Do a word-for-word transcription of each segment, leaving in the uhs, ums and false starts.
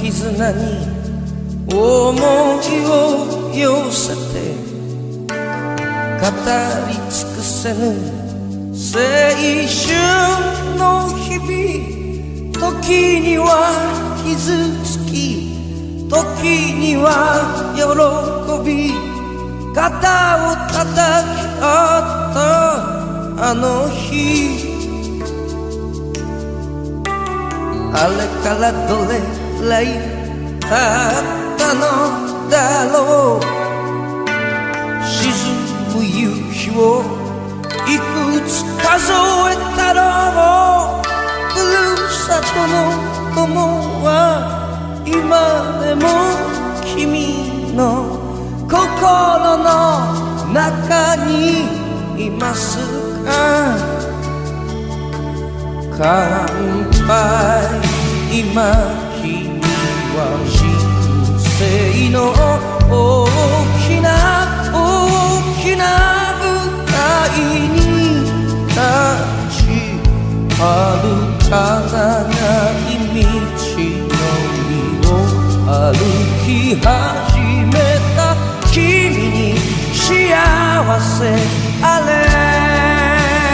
絆に思いを寄せて語り尽くせぬ青春の日々、時には傷つき時には喜び、肩を叩き合ったあの日、あれからどれくらい経ったのだろう。沈む夕日をいくつ数えたろう。ふるさとの友は今でも君の心の中にいますか。乾杯、今君は人生の大きな大きな舞台に立ち、遥か長い道のりを歩き始めた君に幸せあれ。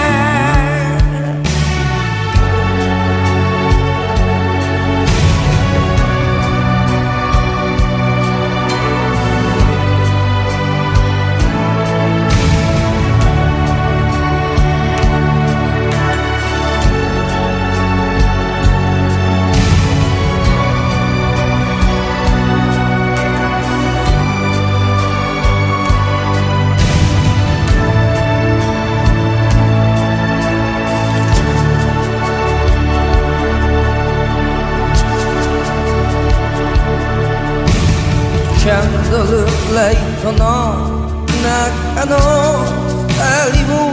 キャンドルライトの中の二人を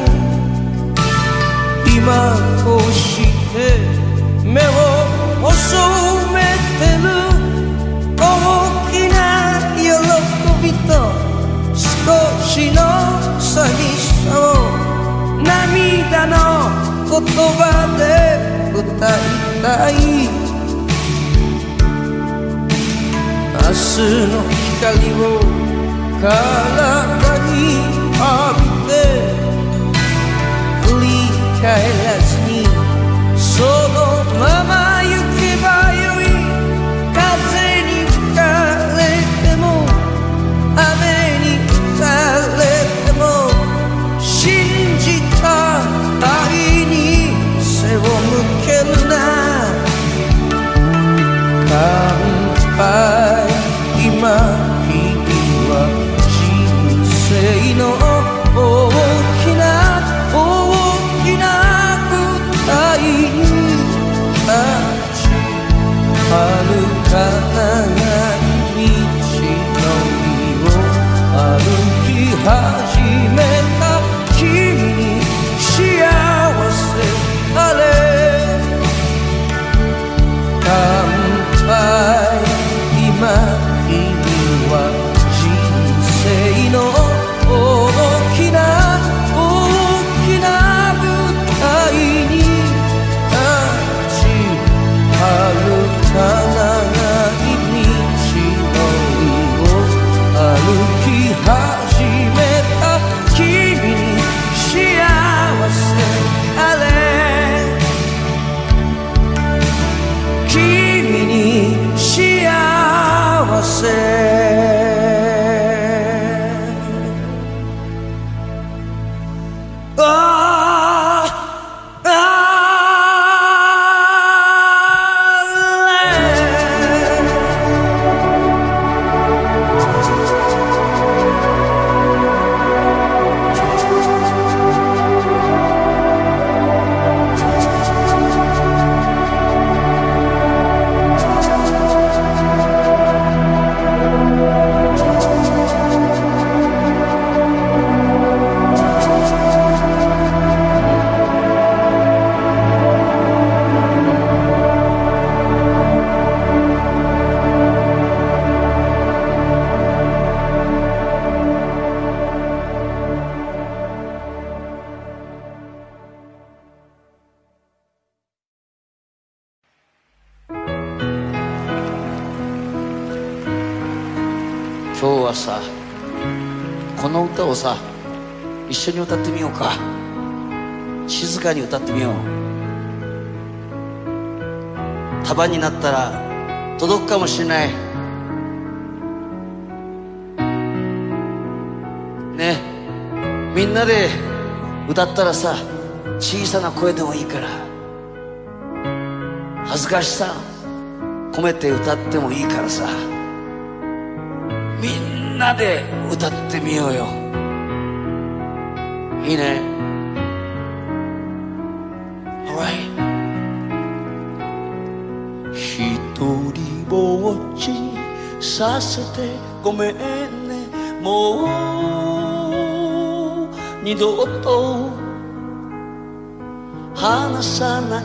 今こうして目を細めてる。大きな喜びと少しの寂しさを涙の言葉で歌いたい。明日の光を体に浴びて振り返らずにそのまま行けばよい。風に吹かれても雨に打たれても信じた愛に背を向けるな。乾杯、今君は人生の大きな大きな今日はさ、この歌をさ一緒に歌ってみようか。静かに歌ってみよう。束になったら届くかもしれないね。みんなで歌ったらさ、小さな声でもいいから恥ずかしさ込めて歌ってもいいからさ、みんなで歌ってみようよ。いいね。 Alright。 一人ぼっちにさせてごめんね。もう二度と離さない、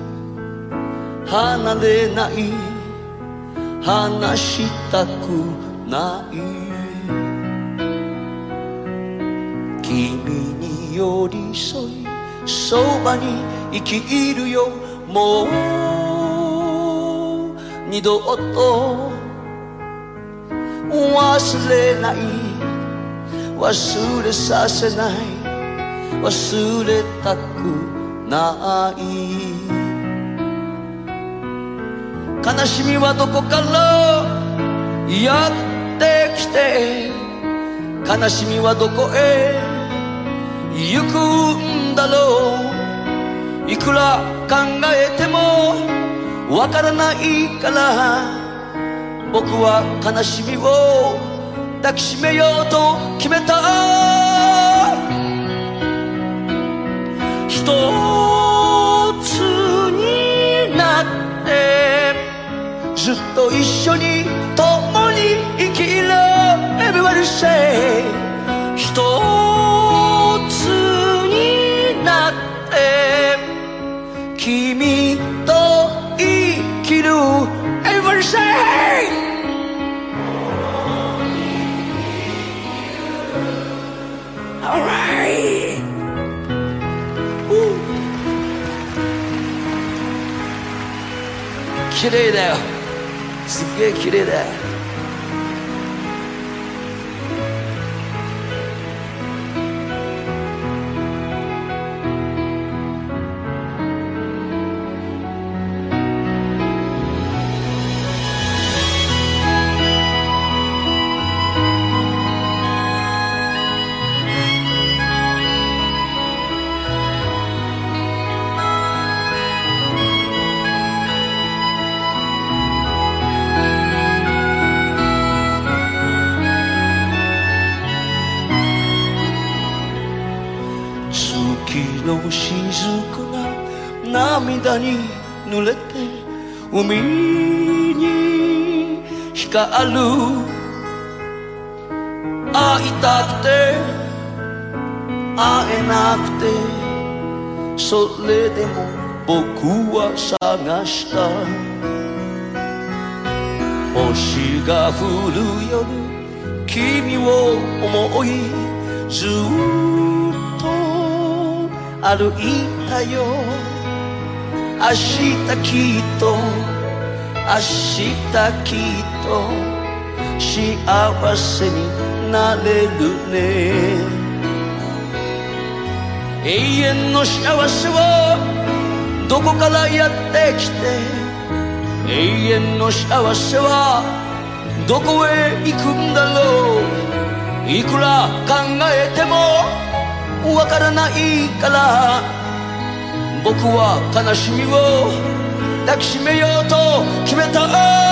離れない、話したくない。君に寄り添いそばに生きるよ。もう二度と忘れない、忘れさせない、忘れたくない。悲しみはどこからやってきて、悲しみはどこへ行くんだろう。いくら考えてもわからないから、僕は悲しみを抱きしめようと決めた。一つになってずっと一緒に共に生きる Everybody say。 一つになって君と生きる Everybody say。 Alright。 綺麗だよ、すっげえ綺麗だよ。月の雫が涙に濡れて海に光る。会いたくて会えなくて、それでも僕は探した。星が降る夜、君を思いずっと歩いたよ。明日きっと、明日きっと幸せになれるね。永遠の幸せはどこからやってきて、永遠の幸せはどこへ行くんだろう。いくら考えてもわからないから、僕は悲しみを抱きしめようと決めた。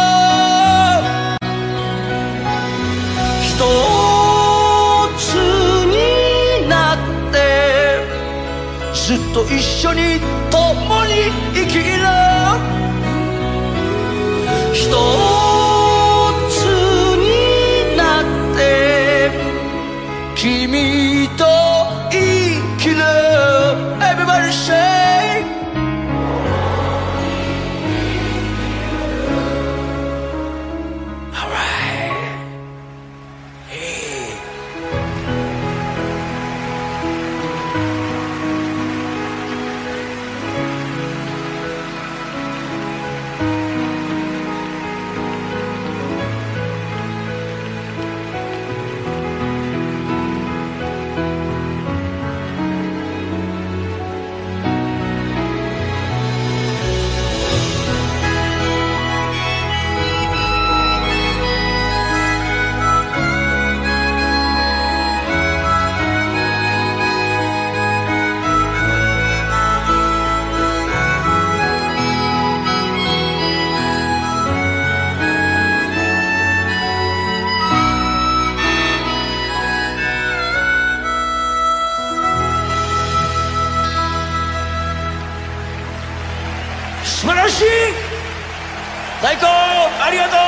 一つになってずっと一緒に共に生きる。一つになって君と生きる。 Everybody say。 Alright。 Hey。 「 最高、ありがとう。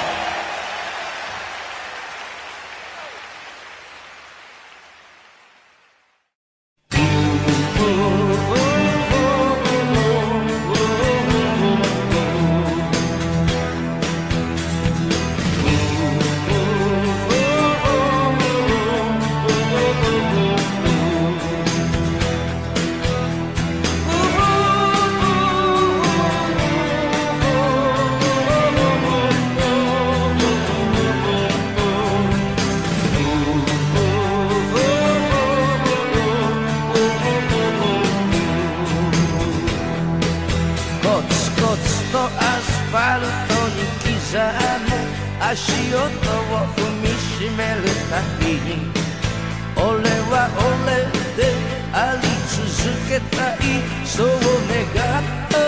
足音を踏みしめるたびに俺は俺であり続けたい、そう願った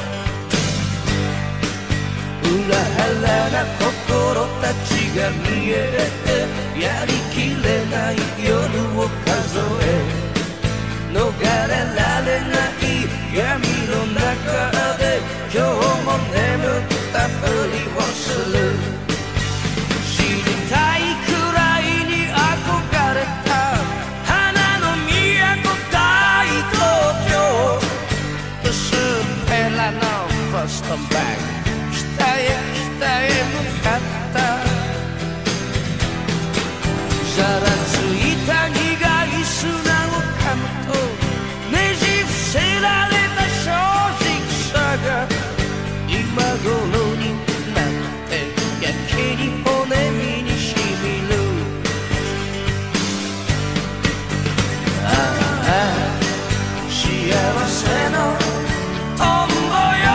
裏腹な心たちが見えてやりきれない夜を数え逃れられない闇の中で今日も眠ったふりをする。Come back 北へ北へ向かったざらついた苦い砂を噛むとねじ伏せられた正直さが今頃になってやけに骨身にしみる。ああ幸せのトンボよ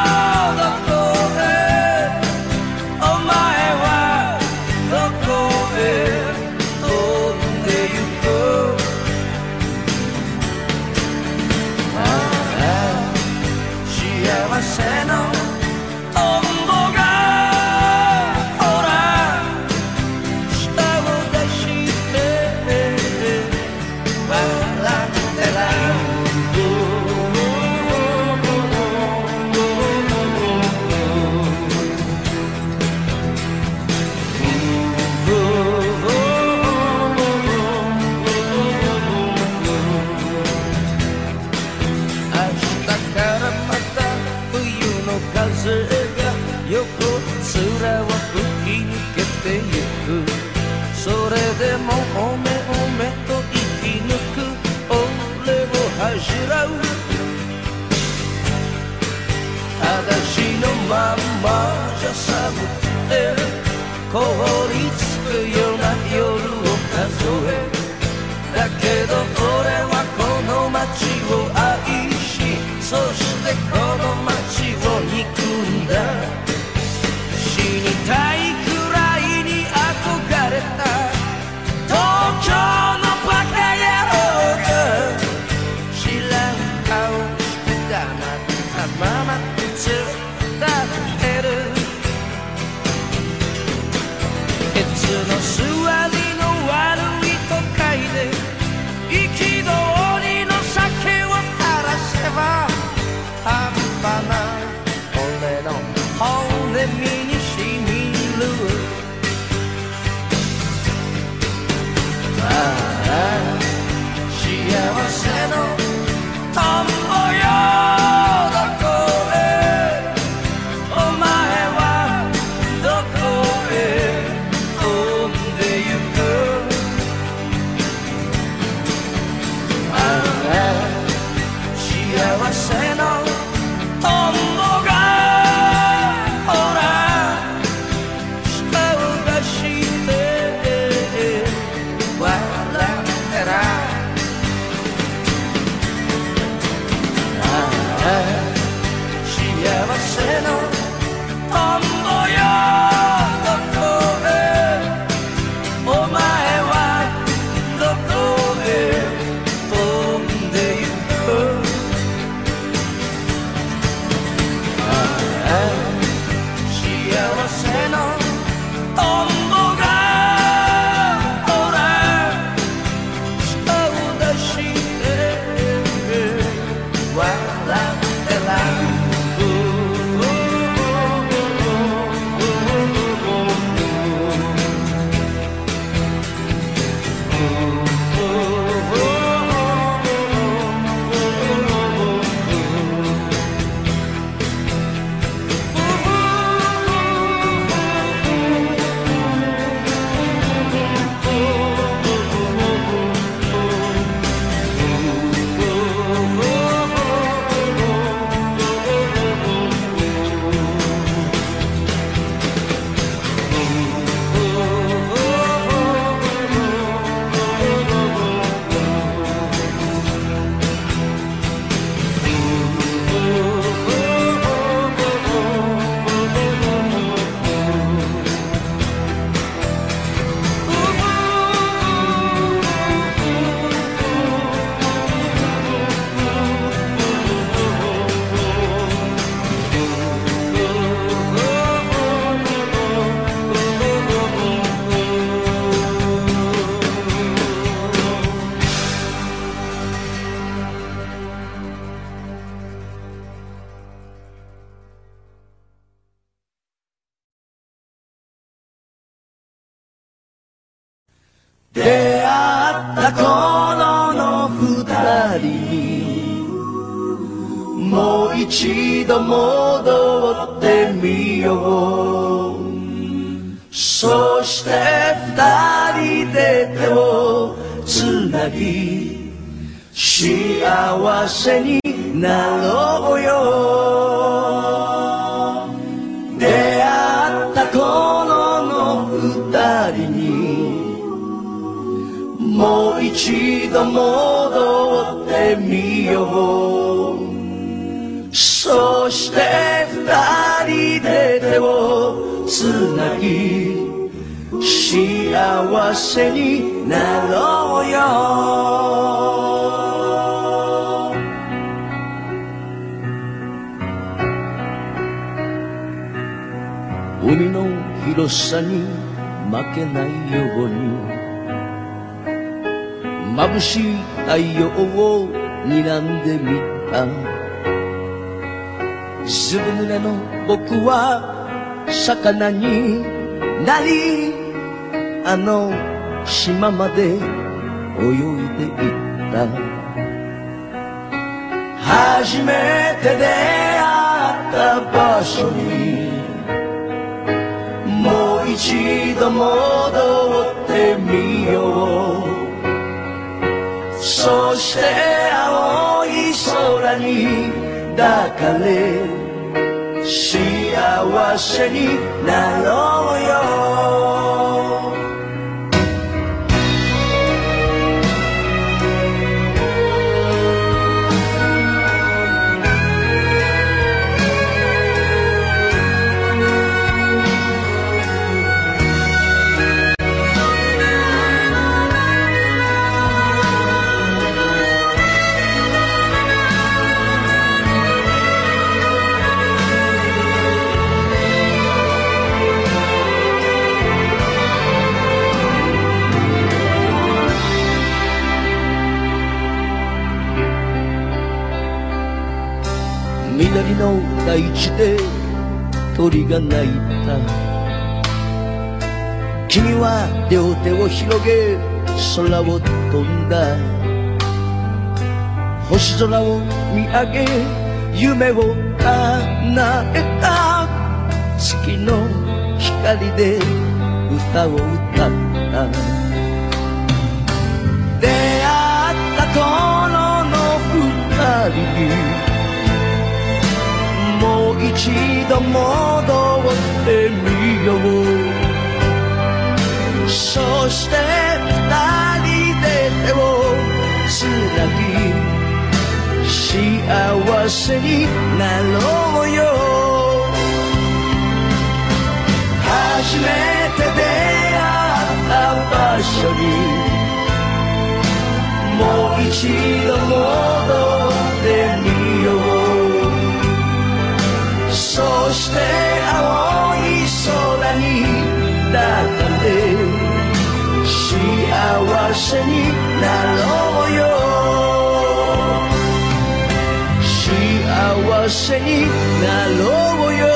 それでもおめおめと生き抜く俺を恥じらう私のまんまじゃ寒くて凍りつくような夜を数えだけど俺はこの街を愛しそしてこの街を憎んだ死にたい東京のバカ野郎が知らん顔して黙ったまま突っ立ってるケツの座りの悪い都会で憤りの酒を垂らせば半端な俺の骨身にしみる出会った頃の二人にもう一度戻ってみよう。そして二人で手をつなぎ幸せになろうよ。出会った頃の二人にもう一度戻ってみよう。そして二人で手をつなぎ幸せになろうよ。海の広さに負けないように眩しい太陽を睨んでみた。ずぶ濡れの僕は魚になりあの島まで泳いでいった。初めて出会った場所にもう一度戻ってみよう。そして青い空に抱かれ幸せになろうよ。緑の大地で鳥が鳴いた。君は両手を広げ空を飛んだ。星空を見上げ夢を叶えた。月の光で歌を歌った。出会った頃の二人にもう一度戻ってみよう。そして二人で手をつなぎ幸せになろうよ。初めて出会った場所にもう一度戻ってみよう。そして青い空に抱かれ幸せになろうよ。幸せになろうよ。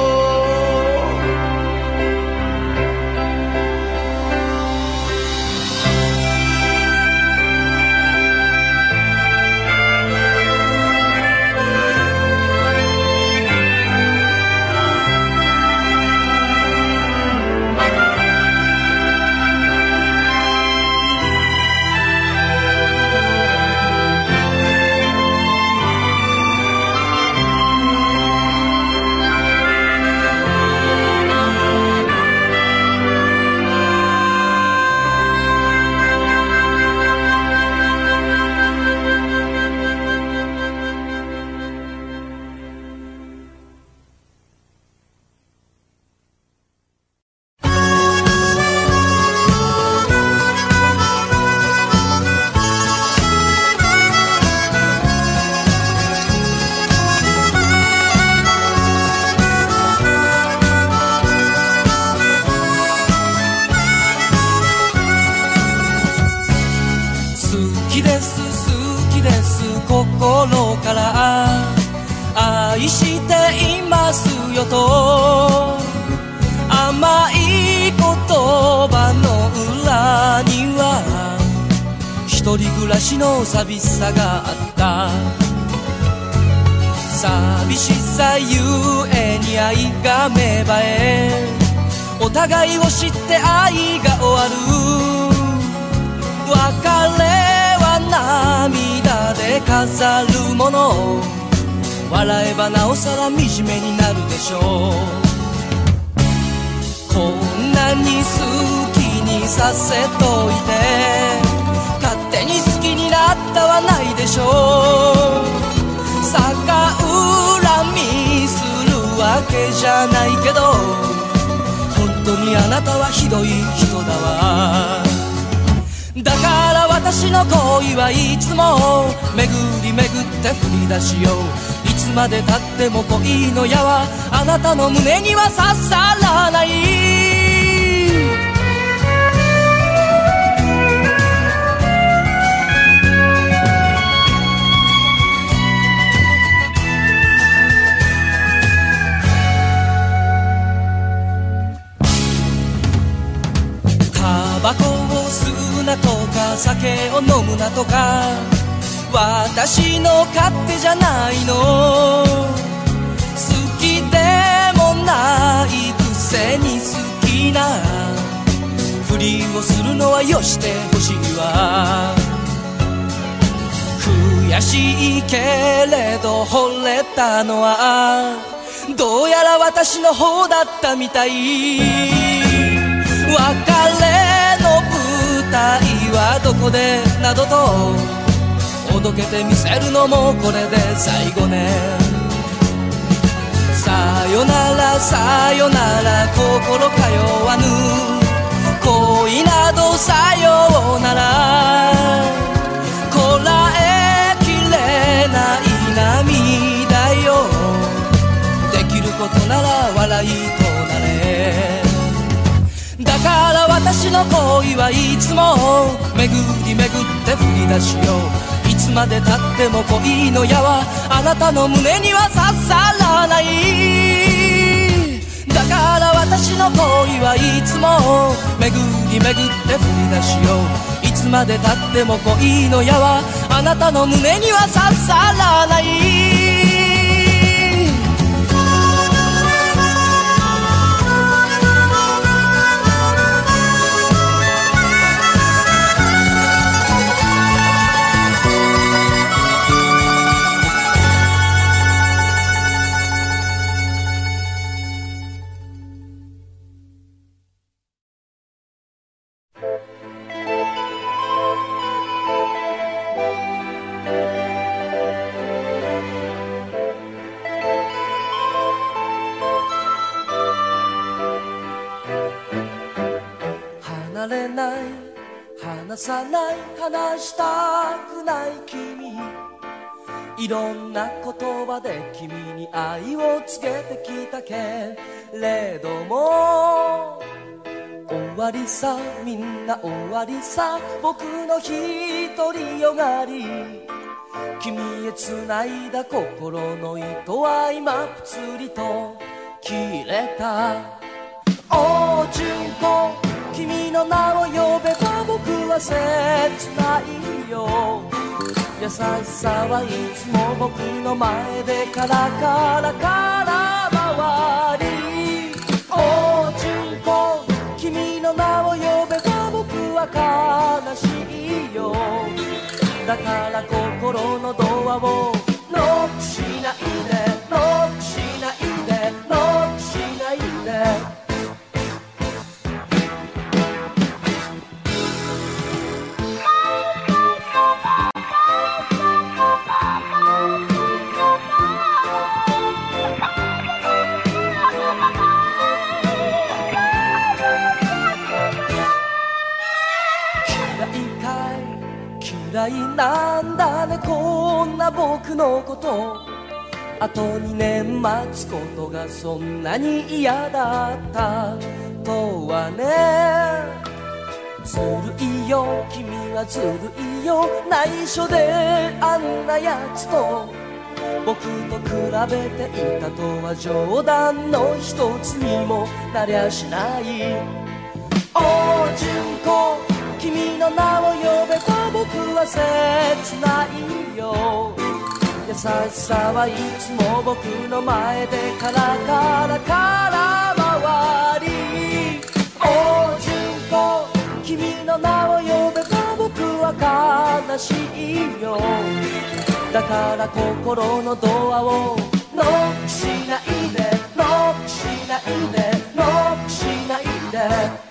心から愛していますよと甘い言葉の裏には一人暮らしの寂しさがあった。寂しさゆえに愛が芽生え、お互いを知って愛が終わる。別れは涙で飾るもの、笑えばなおさら惨めになるでしょう。こんなに好きにさせといて、勝手に好きになったはないでしょう。逆恨みするわけじゃないけど、本当にあなたはひどい人だわ。だから私の恋はいつも巡り巡って振り出しよう。いつまでたっても恋の矢はあなたの胸には刺さらない。タバコを吸うなとか酒を飲むなとか私の勝手じゃないの。好きでもないくせに好きなふりをするのはよしてほしいわ。悔しいけれど惚れたのはどうやら私の方だったみたい。別れの舞台はどこでなどとおどけてみせるのもこれで最後ね。さよならさよなら心通わぬ恋などさようなら、こらえきれない涙よ。できることなら笑いとなれ。だから私の恋はいつも巡り巡って振り出しよう。いつまでたっても恋の矢はあなたの胸には刺さらない。だから私の恋はいつも巡り巡って振り出しよう。いつまでたっても恋の矢はあなたの胸には刺さらない。離れない離さない話したくない君、いろんな言葉で君に愛を告げてきたけれども終わりさ、みんな終わりさ。僕の独りよがり君へ繋いだ心の糸は今ぷつりと切れた。お純子君の名を呼べば僕は切ないよ。優しさはいつも僕の前でカラカラから回り。お純子君の名を呼べば僕は悲しいよ。だから心のドアをノックしないでノックしないでノックしないで。嫌いなんだねこんな僕のこと。あとにねん待つことがそんなに嫌だったとはね。ずるいよ君はずるいよ。内緒であんなやつと僕と比べていたとは冗談の一つにもなりゃしない。お純子君の名を呼べば僕は切ないよ。優しさはいつも僕の前でカラカラ空回り。お純子、君の名を呼べば僕は悲しいよ。だから心のドアをノックしないで、ノックしないで、ノックしないで。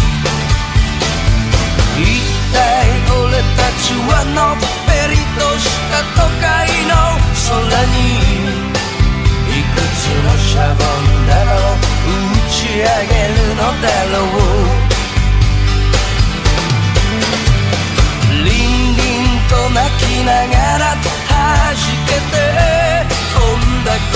一体俺たちはのっぺりとし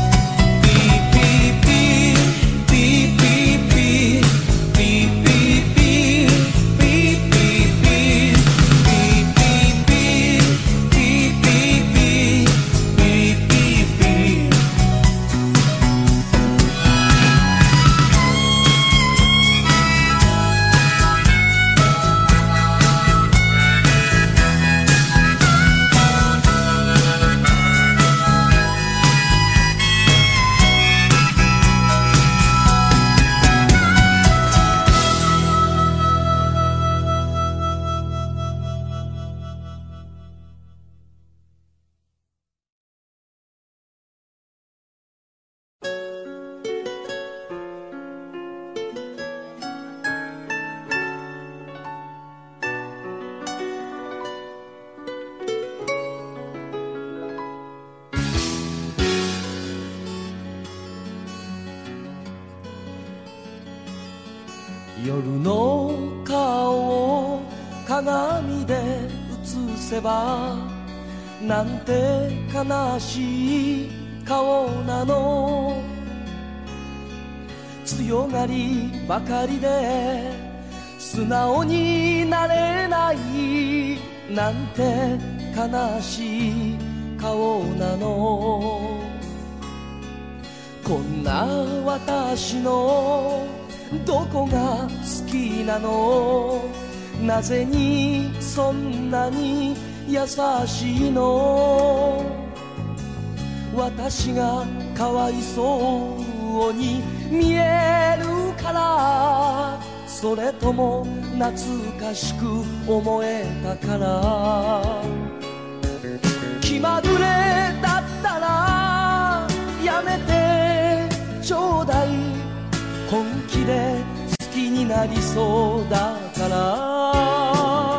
ピーピーピーピーピーピーピーピーピー夜の顔を鏡で映せばなんて悲しい顔なの。強がりばかりで素直になれないなんて悲しい顔なの。こんな私のどこが好きなの。なぜにそんなに優しいの。私がかわいそうに見えるから、それとも懐かしく思えたから。気まぐれだったらやめてちょうだい。本気で好きになりそうだから。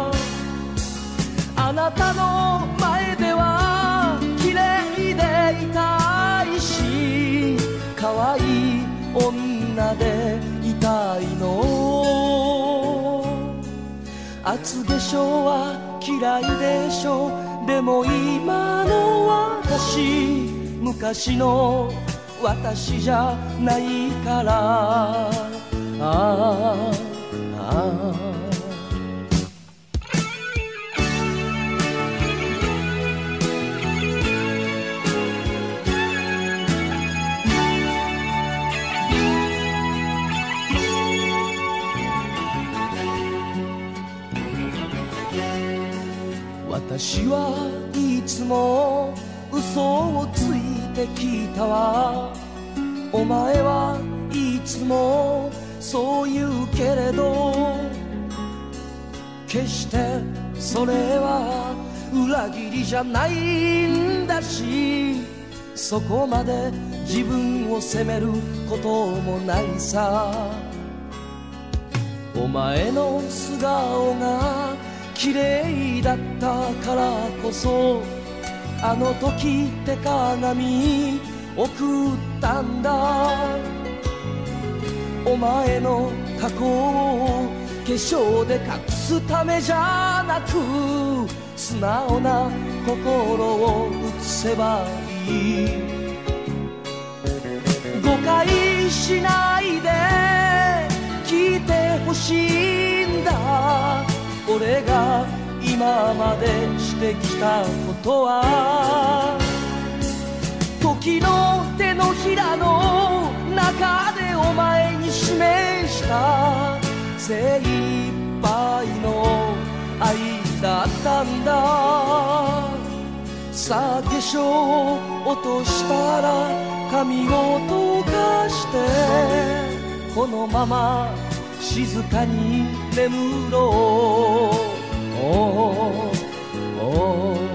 あなたの前では綺麗でいたいし、可愛い女でいたいの。厚化粧は嫌いでしょ。でも今の私、昔の私じゃないから。ああああ私はいつも嘘をついてきたわ。お前はいつもそう言うけれど、決してそれは裏切りじゃないんだし、そこまで自分を責めることもないさ。お前の素顔が綺麗だったからこそ、あの時って鏡送ったんだ。お前の過去を化粧で隠すためじゃなく、素直な心を映せばいい。誤解しないで聞いてほしいんだ。俺が今までしてきたことは、時の手のひらの中でお前に示した精一杯の愛だったんだ。さあ化粧を落としたら髪を溶かして、このまま静かに眠ろう。おーおー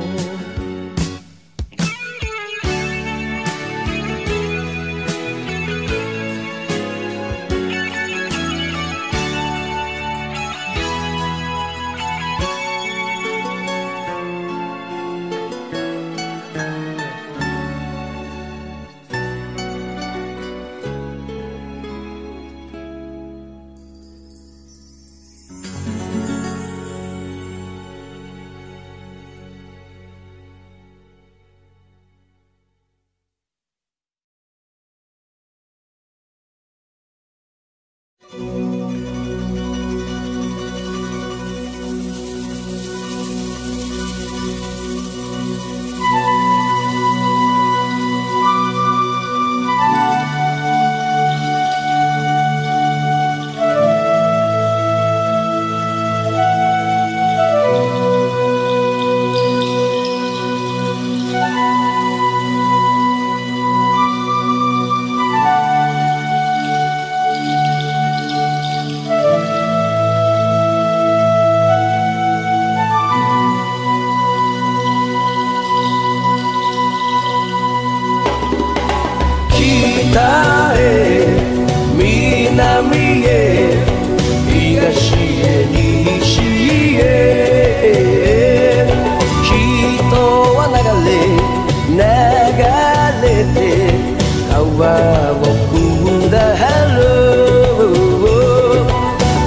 北へ南へ東へ西へ、人は流れ流れて川を下る。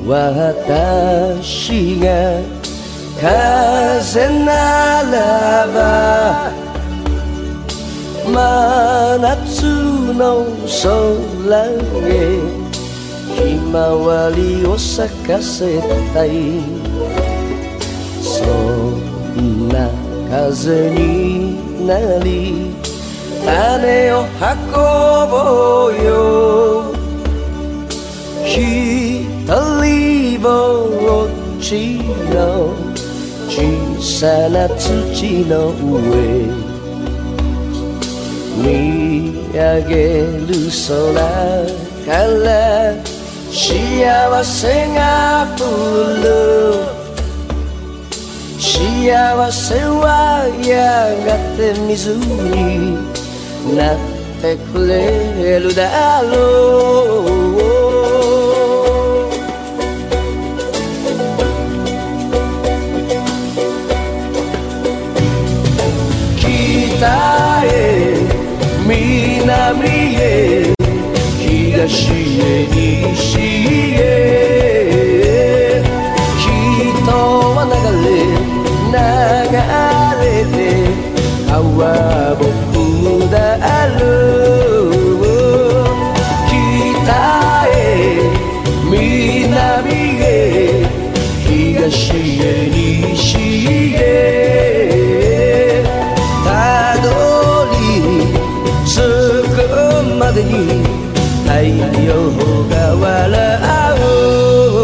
私が風ならば真夏の空へひまわりを咲かせたいそんな風になり種を運ぼうよひとりぼっちの小さな土の上見上げる空から幸せが降る幸せはやがて水になってくれるだろう北へ南へ東へ西へ人は流れ流れて川を下る北へ南へ東へ西へたどり着くまでに太陽が笑う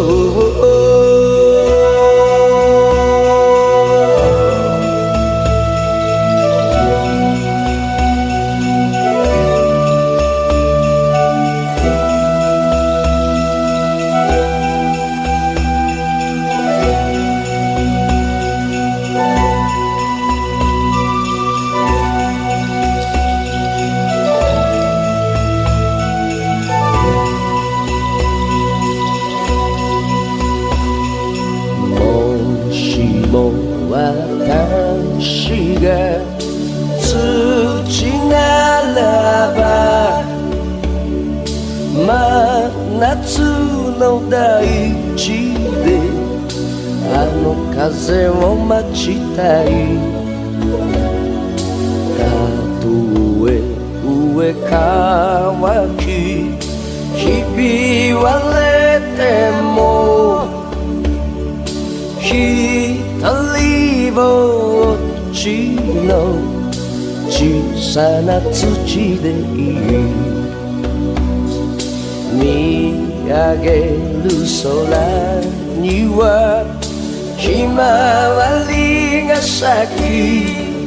私が土ならば真夏の大地であの風を待ちたいたとえ上乾きひび割れてもひとりぼっちの小さな土でいい見上げる空にはひまわりが咲き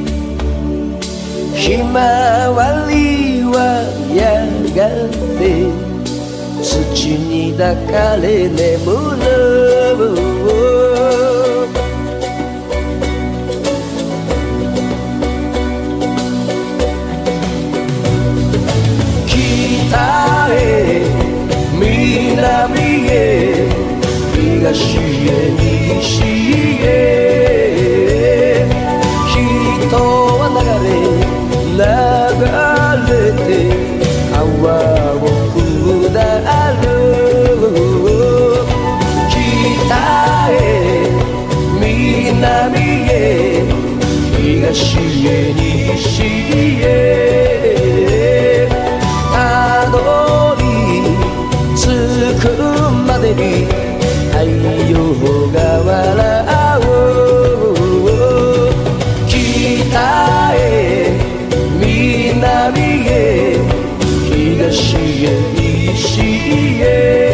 ひまわりはやがて土に抱かれ眠る北へ南へ東へ西へ人は流れ流れて川を下る北へ南へ東へ西へたどり着くまでに太陽が笑う北へ南へ東へ西へ